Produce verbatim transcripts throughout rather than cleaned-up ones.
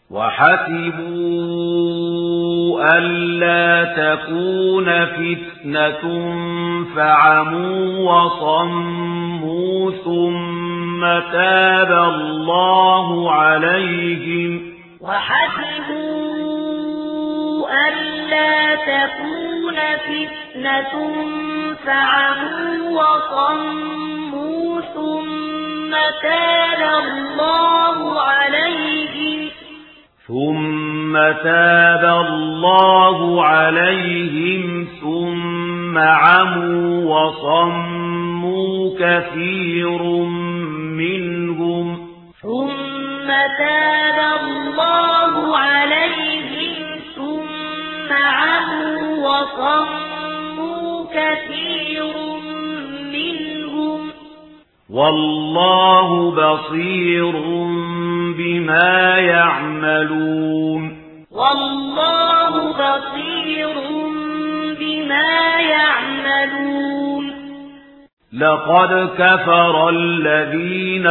وحسبوا ألا تكون فتنة فعموا وصموا ثم تاب الله عليهم وحسبوا ألا تكون فتنة فعموا وصموا ثم تاب الله عليهم ثم تاب الله عليهم ثم عموا وصموا كثير منهم ثم تاب الله عليهم ثم عموا وصموا كثير منهم والله بصير بما يعملون والله بصير بما يعملون لقد كفر الذين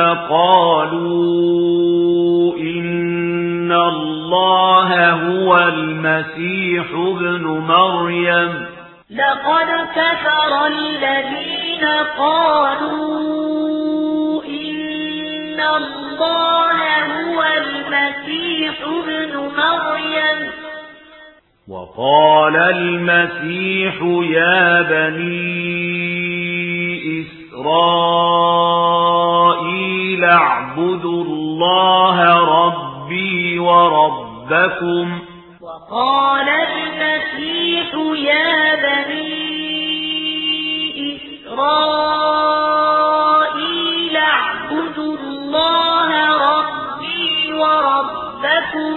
قالوا إن الله هو المسيح ابن مريم لقد كفر الذين قالوا إن الله هو المسيح ابن مريم وقال المسيح يا بني إسرائيل اعبدوا الله ربي وربكم وقال المسيح يا بني إسرائيل اعبدوا الله ربي وربكم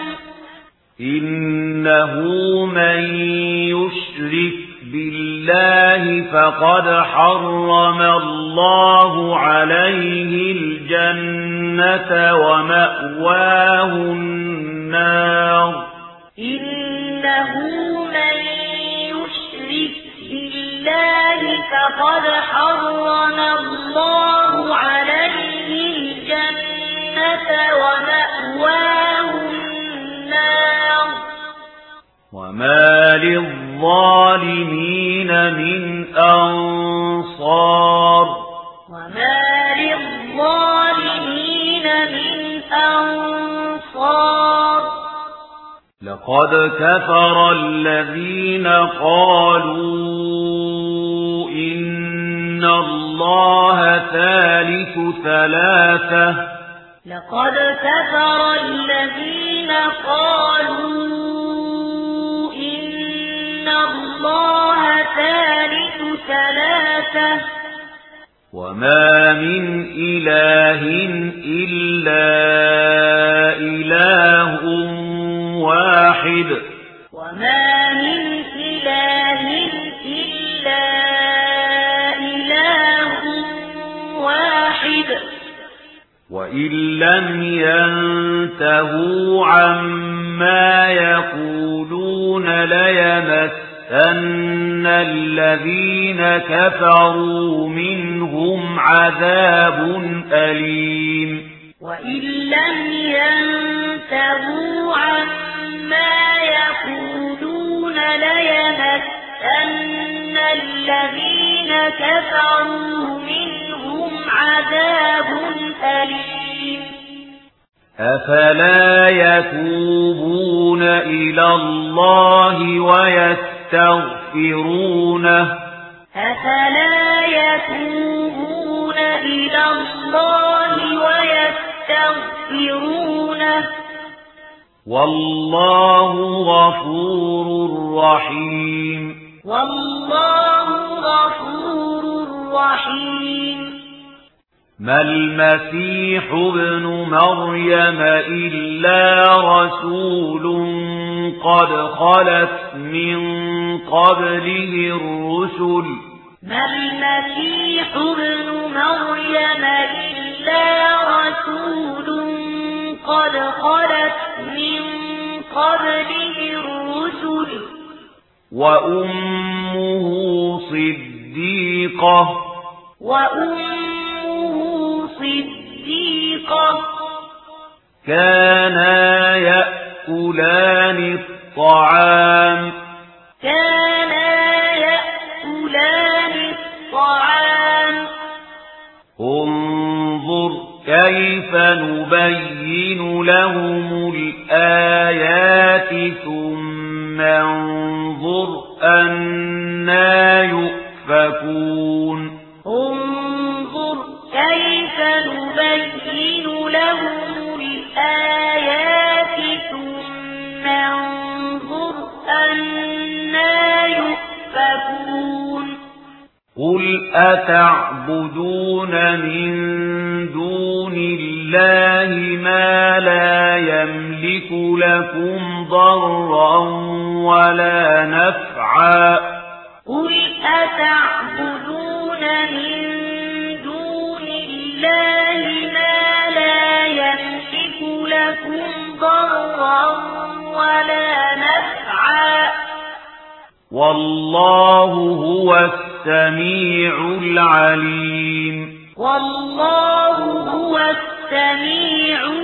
إنه من يشرك بالله فقد حرم الله عليه الجنة ومأواه النار إنه من يشرك بالله فقد حرم الله عليه الجنة ومأواه النار وما للظالمين من أنصار وما للظالمين من أنصار لقد كفر الذين قالوا إن الله ثالث ثلاثة لقد كفر الذين قالوا إن الله ثالث ثلاثة وما من إله إلا إله واحد وما من إله إلا إله واحد وإن لم ينتهوا عما يقولون ليمسن الذين كفروا منهم عذاب أليم وإن لم ينتهوا عما يقولون ليمسن الذين كفروا منهم عذاب أليم أفلا يتوبون إلى الله ويستغفرونه أفلا يتوبون إلى الله ويستغفرونه والله غفور رحيم والله غفور رحيم ما المسيح ابن مريم إلا رسول قد خلت من قبله الرسل ما المسيح ابن مريم إلا رسول قد خلت من قبله الرسل وأمه صديقة وأمه صديقة كانا يأكلان يأكلان الطعام كانا يأكلان الطعام انظر كيف نبين لهم الآيات ثم انظر أنا يؤفكون انظر كيف نبين لهم الآيات ثم انظر أنا يؤفكون قل أتعبدون من دون الله ما لا يملك لكم ضرا ولا نفعا قل أتعبدون من دون الله ما لا يملك لكم ضرا ولا نفعا والله هو السميع العليم والله هو السميع